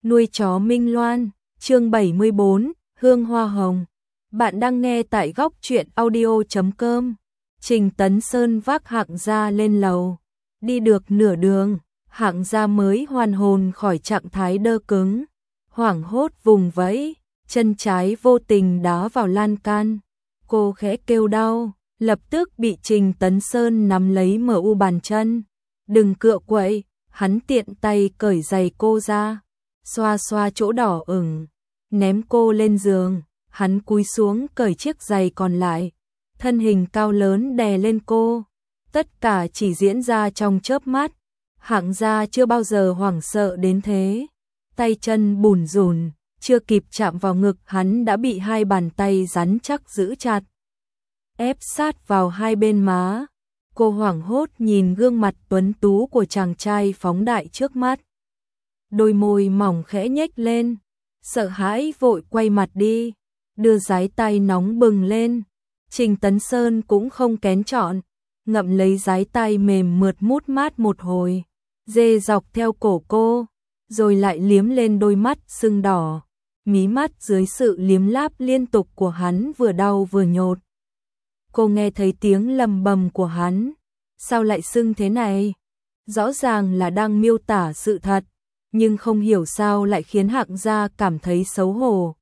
Nuôi chó Minh Loan, chương 74, Hương Hoa Hồng. Bạn đang nghe tại góc truyện audio.com. Trình Tấn Sơn vác Hạng Gia lên lầu. Đi được nửa đường, Hạng Gia mới hoàn hồn khỏi trạng thái đơ cứng. Hoảng hốt vùng vẫy, chân trái vô tình đá vào lan can. Cô khẽ kêu đau, lập tức bị Trình Tấn Sơn nắm lấy MU bàn chân. Đừng cựa quậy, hắn tiện tay cởi giày cô ra. Xoa xoa chỗ đỏ ửng, ném cô lên giường, hắn cúi xuống cởi chiếc giày còn lại, thân hình cao lớn đè lên cô. Tất cả chỉ diễn ra trong chớp mắt. Hạng Gia chưa bao giờ hoảng sợ đến thế, tay chân bủn rủn, chưa kịp chạm vào ngực hắn đã bị hai bàn tay rắn chắc giữ chặt, ép sát vào hai bên má. Cô hoảng hốt nhìn gương mặt tuấn tú của chàng trai phóng đại trước mắt. Đôi môi mỏng khẽ nhếch lên, sợ hãi vội quay mặt đi, đưa dái tay nóng bừng lên. Trình Tấn Sơn cũng không kén chọn, ngậm lấy dái tay mềm mượt mút mát một hồi, dê dọc theo cổ cô, rồi lại liếm lên đôi mắt sưng đỏ, mí mắt dưới sự liếm láp liên tục của hắn vừa đau vừa nhột. Cô nghe thấy tiếng lầm bầm của hắn, sao lại sưng thế này? Rõ ràng là đang miêu tả sự thật, nhưng không hiểu sao lại khiến Hạng Gia cảm thấy xấu hổ.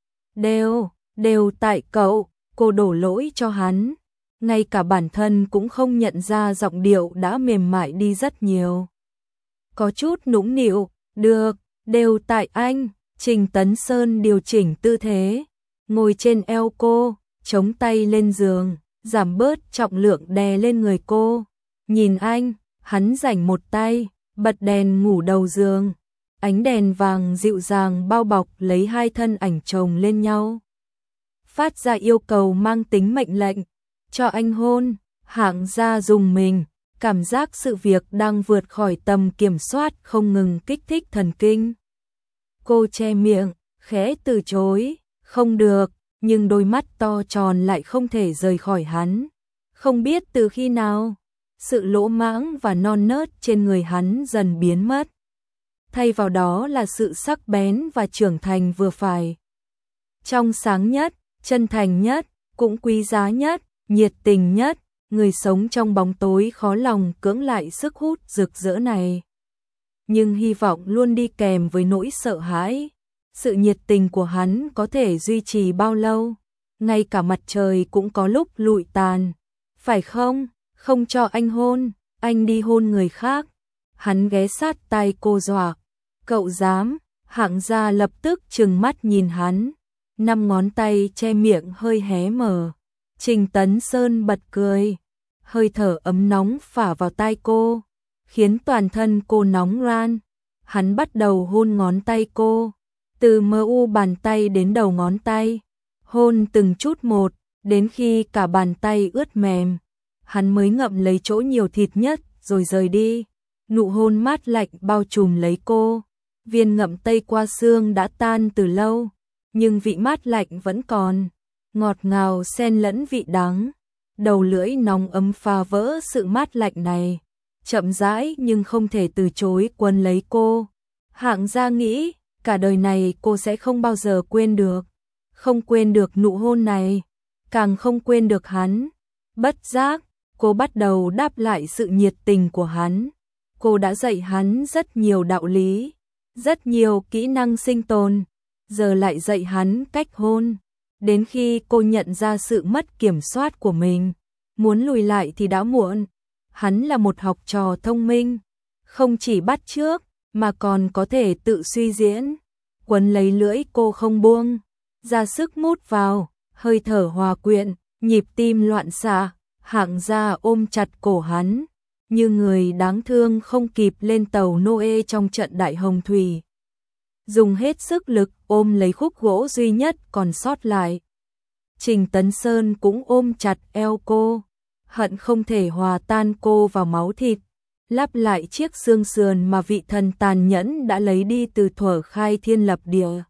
Đều tại cậu, cô đổ lỗi cho hắn. Ngay cả bản thân cũng không nhận ra giọng điệu đã mềm mại đi rất nhiều. Có chút nũng nịu, đều tại anh. Trình Tấn Sơn điều chỉnh tư thế, ngồi trên eo cô, chống tay lên giường, giảm bớt trọng lượng đè lên người cô. Nhìn anh, hắn rảnh một tay, bật đèn ngủ đầu giường. Ánh đèn vàng dịu dàng bao bọc lấy hai thân ảnh chồng lên nhau, phát ra yêu cầu mang tính mệnh lệnh. Cho anh hôn. Hạng Gia rùng mình, cảm giác sự việc đang vượt khỏi tầm kiểm soát không ngừng kích thích thần kinh. Cô che miệng, khẽ từ chối, không được, nhưng đôi mắt to tròn lại không thể rời khỏi hắn. Không biết từ khi nào, sự lỗ mãng và non nớt trên người hắn dần biến mất. Thay vào đó là sự sắc bén và trưởng thành vừa phải. Trong sáng nhất, chân thành nhất, cũng quý giá nhất, nhiệt tình nhất, người sống trong bóng tối khó lòng cưỡng lại sức hút rực rỡ này. Nhưng hy vọng luôn đi kèm với nỗi sợ hãi. Sự nhiệt tình của hắn có thể duy trì bao lâu? Ngay cả mặt trời cũng có lúc lụi tàn. Phải không? Không cho anh hôn, anh đi hôn người khác. Hắn ghé sát tai cô dọa. Cậu dám? Hạng Gia lập tức trừng mắt nhìn hắn, 5 ngón tay che miệng hơi hé mở. Trình Tấn Sơn bật cười, hơi thở ấm nóng phả vào tai cô, khiến toàn thân cô nóng ran. Hắn bắt đầu hôn ngón tay cô, từ MU bàn tay đến đầu ngón tay, hôn từng chút một, đến khi cả bàn tay ướt mềm. Hắn mới ngậm lấy chỗ nhiều thịt nhất rồi rời đi. Nụ hôn mát lạnh bao trùm lấy cô. Viên ngậm tây qua xương đã tan từ lâu, nhưng vị mát lạnh vẫn còn, ngọt ngào xen lẫn vị đắng. Đầu lưỡi nóng ấm phá vỡ sự mát lạnh này, chậm rãi nhưng không thể từ chối quấn lấy cô. Hạng Gia nghĩ, cả đời này cô sẽ không bao giờ quên được. Không quên được nụ hôn này, càng không quên được hắn. Bất giác, cô bắt đầu đáp lại sự nhiệt tình của hắn. Cô đã dạy hắn rất nhiều đạo lý, rất nhiều kỹ năng sinh tồn, giờ lại dạy hắn cách hôn. Đến khi cô nhận ra sự mất kiểm soát của mình, muốn lùi lại thì đã muộn. Hắn là một học trò thông minh, không chỉ bắt chước mà còn có thể tự suy diễn. Quấn lấy lưỡi cô không buông, ra sức mút vào, hơi thở hòa quyện, nhịp tim loạn xạ. Hạng Gia ôm chặt cổ hắn, như người đáng thương không kịp lên tàu Noe trong trận đại hồng thủy. Dùng hết sức lực ôm lấy khúc gỗ duy nhất còn sót lại. Trình Tấn Sơn cũng ôm chặt eo cô, hận không thể hòa tan cô vào máu thịt, lắp lại chiếc xương sườn mà vị thần tàn nhẫn đã lấy đi từ thuở khai thiên lập địa.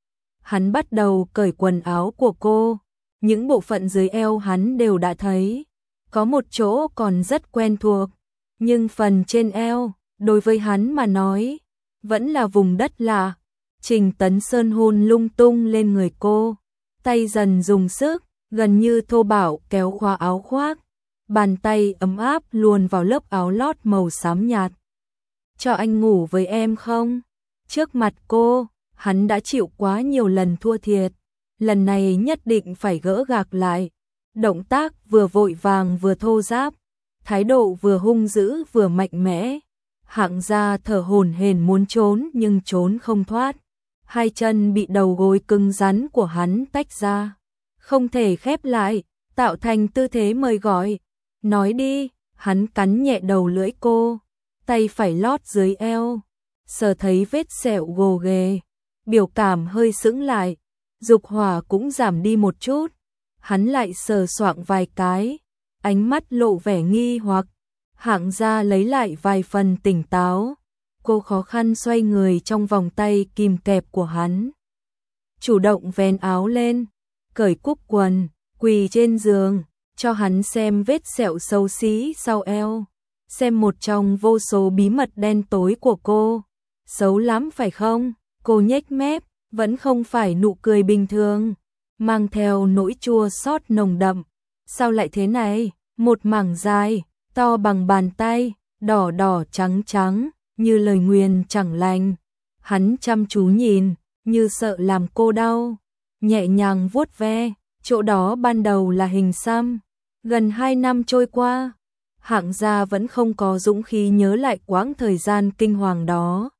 Hắn bắt đầu cởi quần áo của cô, những bộ phận dưới eo hắn đều đã thấy, có một chỗ còn rất quen thuộc, nhưng phần trên eo, đối với hắn mà nói, vẫn là vùng đất lạ. Trình Tấn Sơn hôn lung tung lên người cô, tay dần dùng sức, gần như thô bạo kéo khóa áo khoác, bàn tay ấm áp luồn vào lớp áo lót màu xám nhạt. Cho anh ngủ với em không? Trước mặt cô, hắn đã chịu quá nhiều lần thua thiệt, lần này nhất định phải gỡ gạc lại. Động tác vừa vội vàng vừa thô ráp, thái độ vừa hung dữ vừa mạnh mẽ. Hạng Gia thở hổn hển muốn trốn nhưng trốn không thoát. Hai chân bị đầu gối cứng rắn của hắn tách ra, không thể khép lại, tạo thành tư thế mời gọi. Nói đi, hắn cắn nhẹ đầu lưỡi cô, tay phải lót dưới eo, sờ thấy vết sẹo gồ ghề, biểu cảm hơi sững lại, dục hỏa cũng giảm đi một chút. Hắn lại sờ soạng vài cái, ánh mắt lộ vẻ nghi hoặc. Hạng Gia lấy lại vài phần tỉnh táo. Cô khó khăn xoay người trong vòng tay kìm kẹp của hắn. Chủ động vén áo lên, cởi cúc quần, quỳ trên giường, cho hắn xem vết sẹo xấu xí sau eo. Xem một trong vô số bí mật đen tối của cô. Xấu lắm phải không? Cô nhếch mép, vẫn không phải nụ cười bình thường, mang theo nỗi chua xót nồng đậm. Sao lại thế này? Một mảng dài, to bằng bàn tay, đỏ đỏ trắng trắng, như lời nguyền chẳng lành. Hắn chăm chú nhìn, như sợ làm cô đau, nhẹ nhàng vuốt ve, chỗ đó ban đầu là hình xăm. Gần 2 năm trôi qua, Hạng Gia vẫn không có dũng khí nhớ lại quãng thời gian kinh hoàng đó.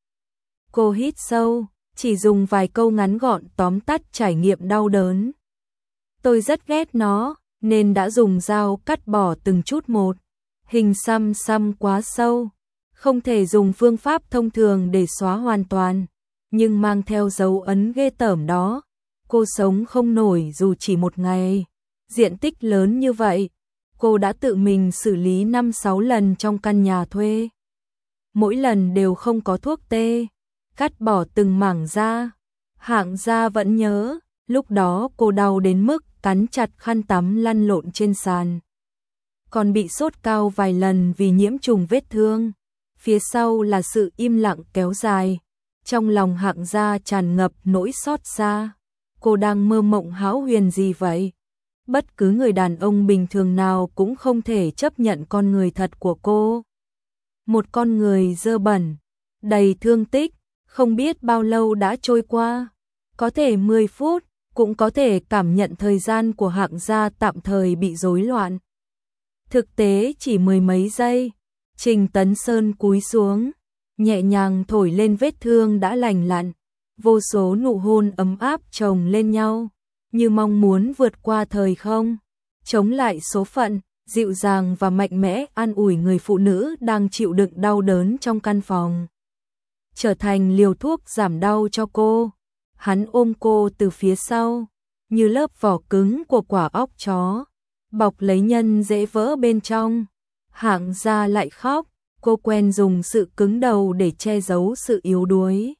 Cô hít sâu, chỉ dùng vài câu ngắn gọn tóm tắt trải nghiệm đau đớn. Tôi rất ghét nó, nên đã dùng dao cắt bỏ từng chút một. Hình xăm quá sâu, không thể dùng phương pháp thông thường để xóa hoàn toàn, nhưng mang theo dấu ấn ghê tởm đó. Cô sống không nổi dù chỉ một ngày. Diện tích lớn như vậy, cô đã tự mình xử lý 5-6 lần trong căn nhà thuê. Mỗi lần đều không có thuốc tê, cắt bỏ từng mảng da. Hạng Gia vẫn nhớ, lúc đó cô đau đến mức cắn chặt khăn tắm lăn lộn trên sàn. Còn bị sốt cao vài lần vì nhiễm trùng vết thương. Phía sau là sự im lặng kéo dài. Trong lòng Hạng Gia tràn ngập nỗi xót xa. Cô đang mơ mộng hão huyền gì vậy? Bất cứ người đàn ông bình thường nào cũng không thể chấp nhận con người thật của cô. Một con người dơ bẩn, đầy thương tích, không biết bao lâu đã trôi qua. Có thể 10 phút, cũng có thể cảm nhận thời gian của Hạng Gia tạm thời bị rối loạn. Thực tế chỉ mười mấy giây, Trình Tấn Sơn cúi xuống, nhẹ nhàng thổi lên vết thương đã lành lặn, vô số nụ hôn ấm áp chồng lên nhau, như mong muốn vượt qua thời không, chống lại số phận, dịu dàng và mạnh mẽ an ủi người phụ nữ đang chịu đựng đau đớn trong căn phòng. Trở thành liều thuốc giảm đau cho cô. Hắn ôm cô từ phía sau, như lớp vỏ cứng của quả óc chó, bọc lấy nhân dễ vỡ bên trong. Hạng Gia lại khóc, cô quen dùng sự cứng đầu để che giấu sự yếu đuối.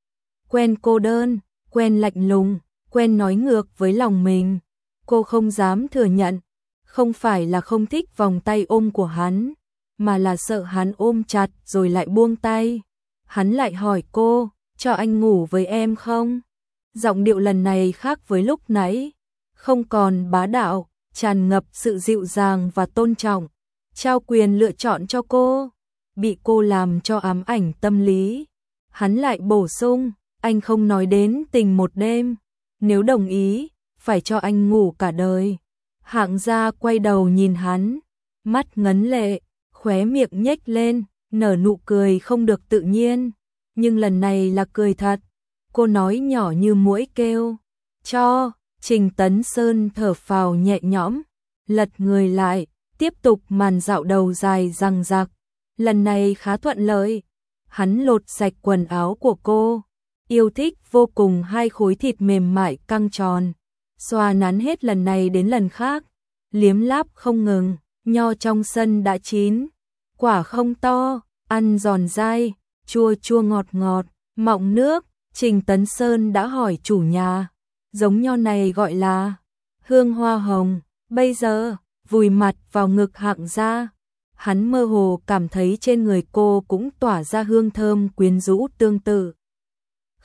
Quen cô đơn, quen lạnh lùng, quen nói ngược với lòng mình. Cô không dám thừa nhận, không phải là không thích vòng tay ôm của hắn, mà là sợ hắn ôm chặt rồi lại buông tay. Hắn lại hỏi cô, cho anh ngủ với em không? Giọng điệu lần này khác với lúc nãy, không còn bá đạo, tràn ngập sự dịu dàng và tôn trọng, trao quyền lựa chọn cho cô. Bị cô làm cho ám ảnh tâm lý. Hắn lại bổ sung, anh không nói đến tình một đêm, nếu đồng ý, phải cho anh ngủ cả đời. Hạng Gia quay đầu nhìn hắn, mắt ngấn lệ, khóe miệng nhếch lên, nở nụ cười không được tự nhiên, nhưng lần này là cười thật. Cô nói nhỏ như muỗi kêu, cho. Trình Tấn Sơn thở phào nhẹ nhõm, lật người lại, tiếp tục màn dạo đầu dài dằng dặc. Lần này khá thuận lợi, hắn lột sạch quần áo của cô, yêu thích vô cùng hai khối thịt mềm mại căng tròn, xoa nắn hết lần này đến lần khác, liếm láp không ngừng. Nho trong sân đã chín, quả không to, ăn giòn dai, chua chua ngọt ngọt, mọng nước. Trình Tấn Sơn đã hỏi chủ nhà, giống nho này gọi là hương hoa hồng. Bây giờ, vùi mặt vào ngực Hạng Gia, hắn mơ hồ cảm thấy trên người cô cũng tỏa ra hương thơm quyến rũ tương tự.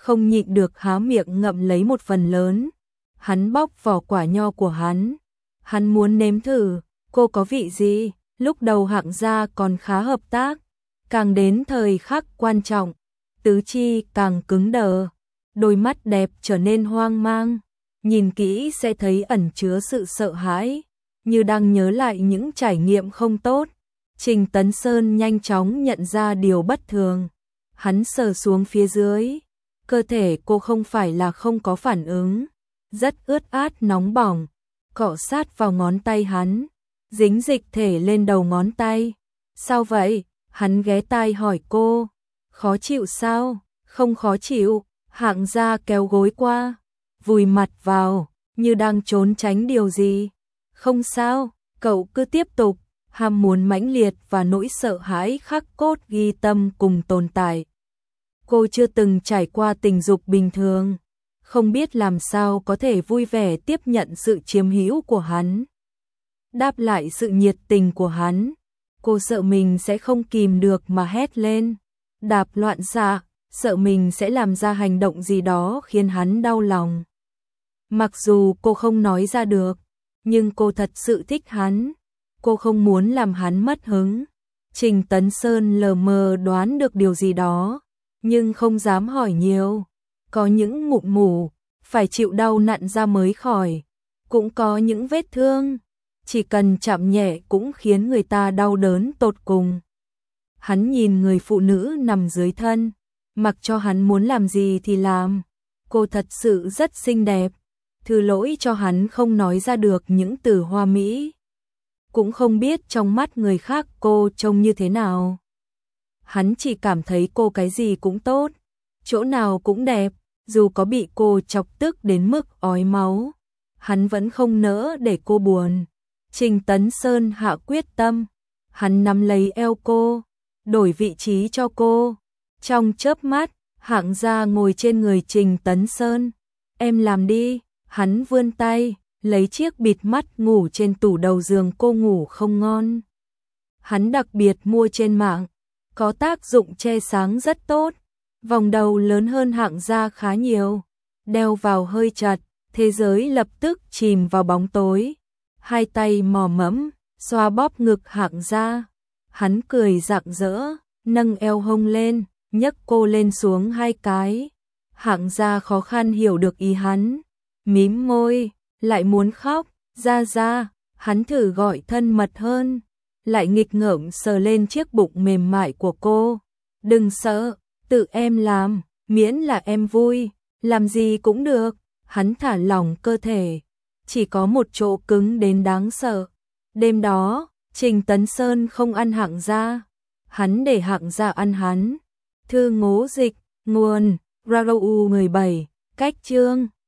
không nhịn được há miệng ngậm lấy một phần lớn. Hắn bóc vỏ quả nho của hắn. Hắn muốn nếm thử, cô có vị gì? Lúc đầu Hạng gia còn khá hợp tác, càng đến thời khắc quan trọng, tứ chi càng cứng đờ, đôi mắt đẹp trở nên hoang mang, nhìn kỹ sẽ thấy ẩn chứa sự sợ hãi, như đang nhớ lại những trải nghiệm không tốt. Trình Tấn Sơn nhanh chóng nhận ra điều bất thường. Hắn sờ xuống phía dưới, cơ thể cô không phải là không có phản ứng, rất ướt át nóng bỏng, cọ sát vào ngón tay hắn, dính dịch thể lên đầu ngón tay. Sao vậy? Hắn ghé tai hỏi cô. Khó chịu sao? Không khó chịu. Hạng gia kéo gối qua, vùi mặt vào, như đang trốn tránh điều gì. Không sao, cậu cứ tiếp tục. Ham muốn mãnh liệt và nỗi sợ hãi khắc cốt ghi tâm cùng tồn tại. Cô chưa từng trải qua tình dục bình thường, không biết làm sao có thể vui vẻ tiếp nhận sự chiếm hữu của hắn. Đáp lại sự nhiệt tình của hắn, cô sợ mình sẽ không kìm được mà hét lên, đạp loạn xạ, sợ mình sẽ làm ra hành động gì đó khiến hắn đau lòng. Mặc dù cô không nói ra được, nhưng cô thật sự thích hắn. Cô không muốn làm hắn mất hứng. Trình Tấn Sơn lờ mờ đoán được điều gì đó, nhưng không dám hỏi nhiều. Có những mụn mủ, phải chịu đau nặn ra mới khỏi. Cũng có những vết thương, chỉ cần chạm nhẹ cũng khiến người ta đau đớn tột cùng. Hắn nhìn người phụ nữ nằm dưới thân, mặc cho hắn muốn làm gì thì làm. Cô thật sự rất xinh đẹp. Thứ lỗi cho hắn không nói ra được những từ hoa mỹ. Cũng không biết trong mắt người khác cô trông như thế nào. Hắn chỉ cảm thấy cô cái gì cũng tốt, chỗ nào cũng đẹp, dù có bị cô chọc tức đến mức ói máu, hắn vẫn không nỡ để cô buồn. Trình Tấn Sơn hạ quyết tâm, hắn nắm lấy eo cô, đổi vị trí cho cô. Trong chớp mắt, Hạng gia ngồi trên người Trình Tấn Sơn. Em làm đi, hắn vươn tay, lấy chiếc bịt mắt ngủ trên tủ đầu giường cô ngủ không ngon. Hắn đặc biệt mua trên mạng, có tác dụng che sáng rất tốt, vòng đầu lớn hơn Hạng gia khá nhiều, đeo vào hơi chặt, thế giới lập tức chìm vào bóng tối. Hai tay mò mẫm, xoa bóp ngực Hạng gia. Hắn cười rạng rỡ, nâng eo hông lên, nhấc cô lên xuống hai cái. Hạng gia khó khăn hiểu được ý hắn, mím môi, lại muốn khóc. Ra, hắn thử gọi thân mật hơn, lại nghịch ngợm sờ lên chiếc bụng mềm mại của cô. Đừng sợ, tự em làm, miễn là em vui, làm gì cũng được. Hắn thả lỏng cơ thể, chỉ có một chỗ cứng đến đáng sợ. Đêm đó, Trình Tấn Sơn không ăn Hạng gia, hắn để Hạng gia ăn hắn. Thư ngố dịch, nguồn, RADIO 17, cách chương.